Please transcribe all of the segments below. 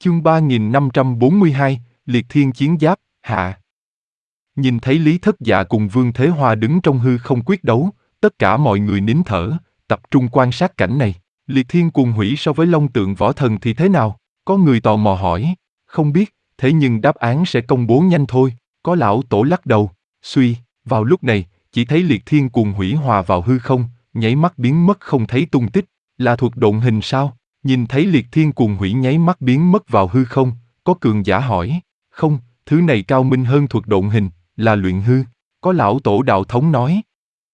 Chương 3542, Liệt Thiên Chiến Giáp, hạ. Nhìn thấy Lý Thất Dạ cùng Vương Thế Hoa đứng trong hư không quyết đấu, tất cả mọi người nín thở, tập trung quan sát cảnh này. Liệt Thiên Cuồng Hủy so với Long Tượng Võ Thần thì thế nào? Có người tò mò hỏi. Không biết, thế nhưng đáp án sẽ công bố nhanh thôi. Có lão tổ lắc đầu, suy. Vào lúc này, chỉ thấy Liệt Thiên Cuồng Hủy hòa vào hư không, nháy mắt biến mất không thấy tung tích. Là thuật độn hình sao? Nhìn thấy Liệt Thiên Cuồng Hủy nháy mắt biến mất vào hư không, có cường giả hỏi. Không, thứ này cao minh hơn thuật độn hình, là luyện hư. Có lão tổ đạo thống nói.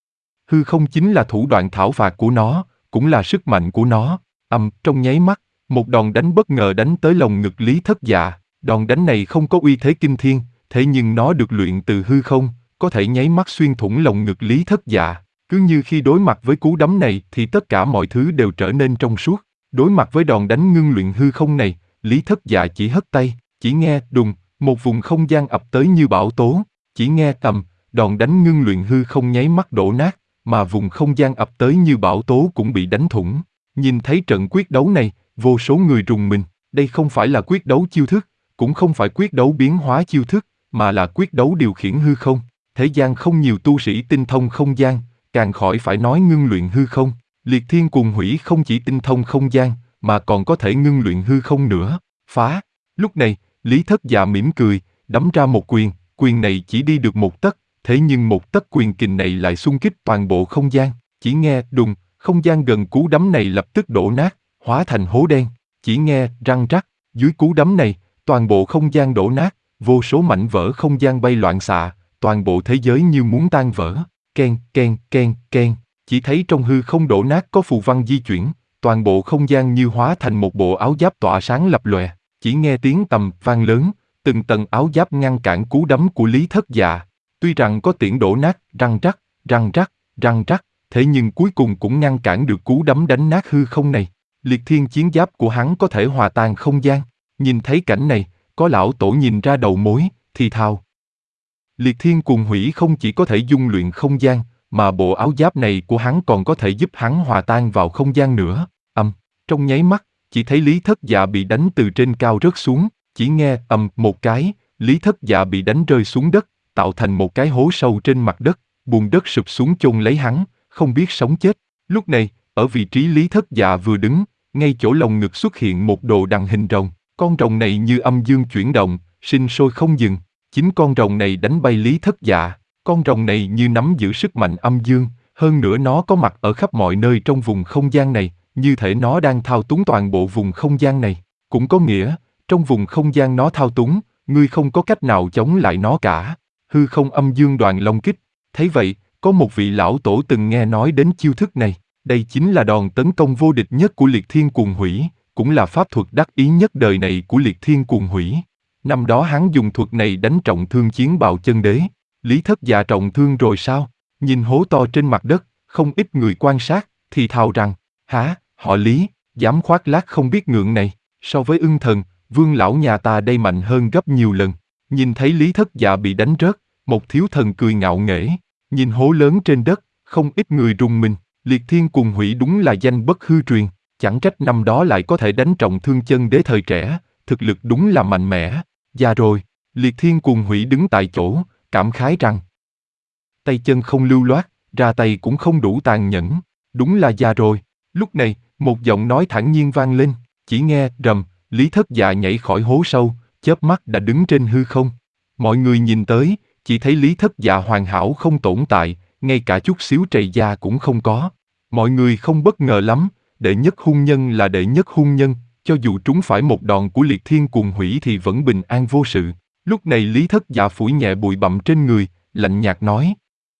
Hư không chính là thủ đoạn thảo phạt của nó, cũng là sức mạnh của nó. Trong nháy mắt, một đòn đánh bất ngờ đánh tới lồng ngực Lý Thất Dạ. Đòn đánh này không có uy thế kinh thiên, thế nhưng nó được luyện từ hư không, có thể nháy mắt xuyên thủng lồng ngực Lý Thất Dạ. Cứ như khi đối mặt với cú đấm này thì tất cả mọi thứ đều trở nên trong suốt. Đối mặt với đòn đánh ngưng luyện hư không này, Lý Thất Dạ chỉ hất tay, chỉ nghe đùng, một vùng không gian ập tới như bão tố, chỉ nghe đòn đánh ngưng luyện hư không nháy mắt đổ nát, mà vùng không gian ập tới như bão tố cũng bị đánh thủng. Nhìn thấy trận quyết đấu này, vô số người rùng mình, đây không phải là quyết đấu chiêu thức, cũng không phải quyết đấu biến hóa chiêu thức, mà là quyết đấu điều khiển hư không. Thế gian không nhiều tu sĩ tinh thông không gian, càng khỏi phải nói ngưng luyện hư không. Liệt Thiên Cuồng Hủy không chỉ tinh thông không gian, mà còn có thể ngưng luyện hư không nữa. Phá! Lúc này, Lý Thất Dạ mỉm cười, đấm ra một quyền, quyền này chỉ đi được một tấc, thế nhưng một tấc quyền kình này lại xung kích toàn bộ không gian. Chỉ nghe đùng, không gian gần cú đấm này lập tức đổ nát, hóa thành hố đen. Chỉ nghe răng rắc, dưới cú đấm này, toàn bộ không gian đổ nát, vô số mảnh vỡ không gian bay loạn xạ, toàn bộ thế giới như muốn tan vỡ. Ken, ken, ken, ken. Chỉ thấy trong hư không đổ nát có phù văn di chuyển, toàn bộ không gian như hóa thành một bộ áo giáp tỏa sáng lập lòe. Chỉ nghe tiếng vang lớn, từng tầng áo giáp ngăn cản cú đấm của Lý Thất Dạ. Tuy rằng có tiếng đổ nát, răng rắc, răng rắc, răng rắc, thế nhưng cuối cùng cũng ngăn cản được cú đấm đánh nát hư không này. Liệt Thiên Chiến Giáp của hắn có thể hòa tan không gian. Nhìn thấy cảnh này, có lão tổ nhìn ra đầu mối, thì thào. Liệt Thiên Cuồng Hủy không chỉ có thể dung luyện không gian, mà bộ áo giáp này của hắn còn có thể giúp hắn hòa tan vào không gian nữa. Trong nháy mắt, chỉ thấy Lý Thất Dạ bị đánh từ trên cao rớt xuống, chỉ nghe một cái, Lý Thất Dạ bị đánh rơi xuống đất, tạo thành một cái hố sâu trên mặt đất, bùn đất sụp xuống chôn lấy hắn, không biết sống chết. Lúc này, ở vị trí Lý Thất Dạ vừa đứng, ngay chỗ lồng ngực xuất hiện một đồ đằng hình rồng, con rồng này như âm dương chuyển động, sinh sôi không dừng. Chính con rồng này đánh bay Lý Thất Dạ, con rồng này như nắm giữ sức mạnh âm dương, hơn nữa nó có mặt ở khắp mọi nơi trong vùng không gian này, như thể nó đang thao túng toàn bộ vùng không gian này. Cũng có nghĩa, trong vùng không gian nó thao túng, ngươi không có cách nào chống lại nó cả. Hư không âm dương đoàn long kích. Thấy vậy, có một vị lão tổ từng nghe nói đến chiêu thức này. Đây chính là đòn tấn công vô địch nhất của Liệt Thiên Cuồng Hủy, cũng là pháp thuật đắc ý nhất đời này của Liệt Thiên Cuồng Hủy. Năm đó hắn dùng thuật này đánh trọng thương Chiến Bào Chân Đế. Lý Thất Dạ trọng thương rồi sao? Nhìn hố to trên mặt đất, không ít người quan sát, thì thào rằng, hả, họ Lý, dám khoác lác không biết ngượng này, so với Ưng Thần, Vương lão nhà ta đây mạnh hơn gấp nhiều lần. Nhìn thấy Lý Thất Dạ bị đánh rớt, một thiếu thần cười ngạo nghễ, nhìn hố lớn trên đất, không ít người rùng mình. Liệt Thiên Cuồng Hủy đúng là danh bất hư truyền, chẳng trách năm đó lại có thể đánh trọng thương Chân Đế thời trẻ, thực lực đúng là mạnh mẽ. Già rồi, Liệt Thiên Cuồng Hủy đứng tại chỗ, cảm khái rằng tay chân không lưu loát, ra tay cũng không đủ tàn nhẫn, đúng là già rồi. Lúc này, một giọng nói thản nhiên vang lên, chỉ nghe rầm, Lý Thất Dạ nhảy khỏi hố sâu, chớp mắt đã đứng trên hư không. Mọi người nhìn tới, chỉ thấy Lý Thất Dạ hoàn hảo không tổn tại, ngay cả chút xíu trầy da cũng không có. Mọi người không bất ngờ lắm, đệ nhất hung nhân là đệ nhất hung nhân, cho dù trúng phải một đòn của Liệt Thiên Cuồng Hủy thì vẫn bình an vô sự. Lúc này Lý Thất Dạ phủi nhẹ bụi bặm trên người, lạnh nhạt nói.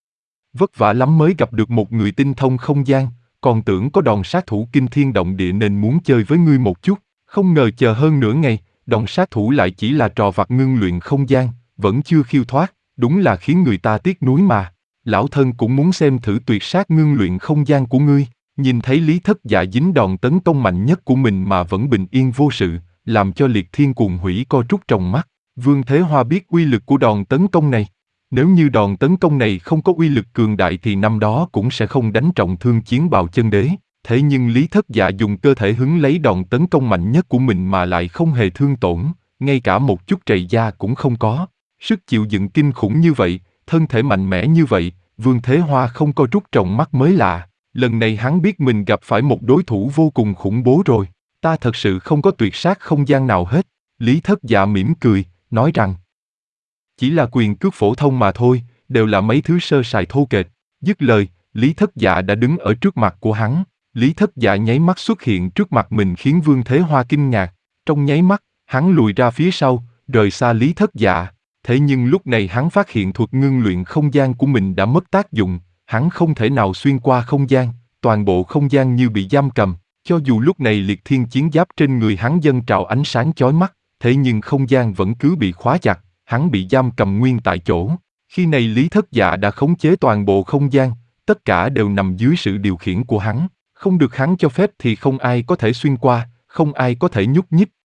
Vất vả lắm mới gặp được một người tinh thông không gian, còn tưởng có đòn sát thủ kinh thiên động địa nên muốn chơi với ngươi một chút, không ngờ chờ hơn nửa ngày, đòn sát thủ lại chỉ là trò vặt ngưng luyện không gian, vẫn chưa khiêu thoát, đúng là khiến người ta tiếc nuối mà. Lão thân cũng muốn xem thử tuyệt sát ngưng luyện không gian của ngươi. Nhìn thấy Lý Thất Dạ dính đòn tấn công mạnh nhất của mình mà vẫn bình yên vô sự, làm cho Liệt Thiên Cuồng Hủy co rút trong mắt. Vương Thế Hoa biết uy lực của đòn tấn công này. Nếu như đòn tấn công này không có uy lực cường đại thì năm đó cũng sẽ không đánh trọng thương Chiến Bào Chân Đế. Thế nhưng Lý Thất Dạ dùng cơ thể hứng lấy đòn tấn công mạnh nhất của mình mà lại không hề thương tổn, ngay cả một chút trầy da cũng không có. Sức chịu đựng kinh khủng như vậy, thân thể mạnh mẽ như vậy, Vương Thế Hoa không có rút trong mắt mới lạ. Lần này hắn biết mình gặp phải một đối thủ vô cùng khủng bố rồi. Ta thật sự không có tuyệt sát không gian nào hết. Lý Thất Dạ mỉm cười, nói rằng chỉ là quyền cước phổ thông mà thôi, đều là mấy thứ sơ sài thô kệch. Dứt lời, Lý Thất Dạ đã đứng ở trước mặt của hắn. Lý Thất Dạ nháy mắt xuất hiện trước mặt mình khiến Vương Thế Hoa kinh ngạc. Trong nháy mắt, hắn lùi ra phía sau, rời xa Lý Thất Dạ. Thế nhưng lúc này hắn phát hiện thuật ngưng luyện không gian của mình đã mất tác dụng, hắn không thể nào xuyên qua không gian, toàn bộ không gian như bị giam cầm. Cho dù lúc này liệt thiên chiến giáp trên người hắn dâng trào ánh sáng chói mắt, thế nhưng không gian vẫn cứ bị khóa chặt, hắn bị giam cầm nguyên tại chỗ. Khi này Lý Thất Dạ đã khống chế toàn bộ không gian, tất cả đều nằm dưới sự điều khiển của hắn. Không được hắn cho phép thì không ai có thể xuyên qua, không ai có thể nhúc nhích.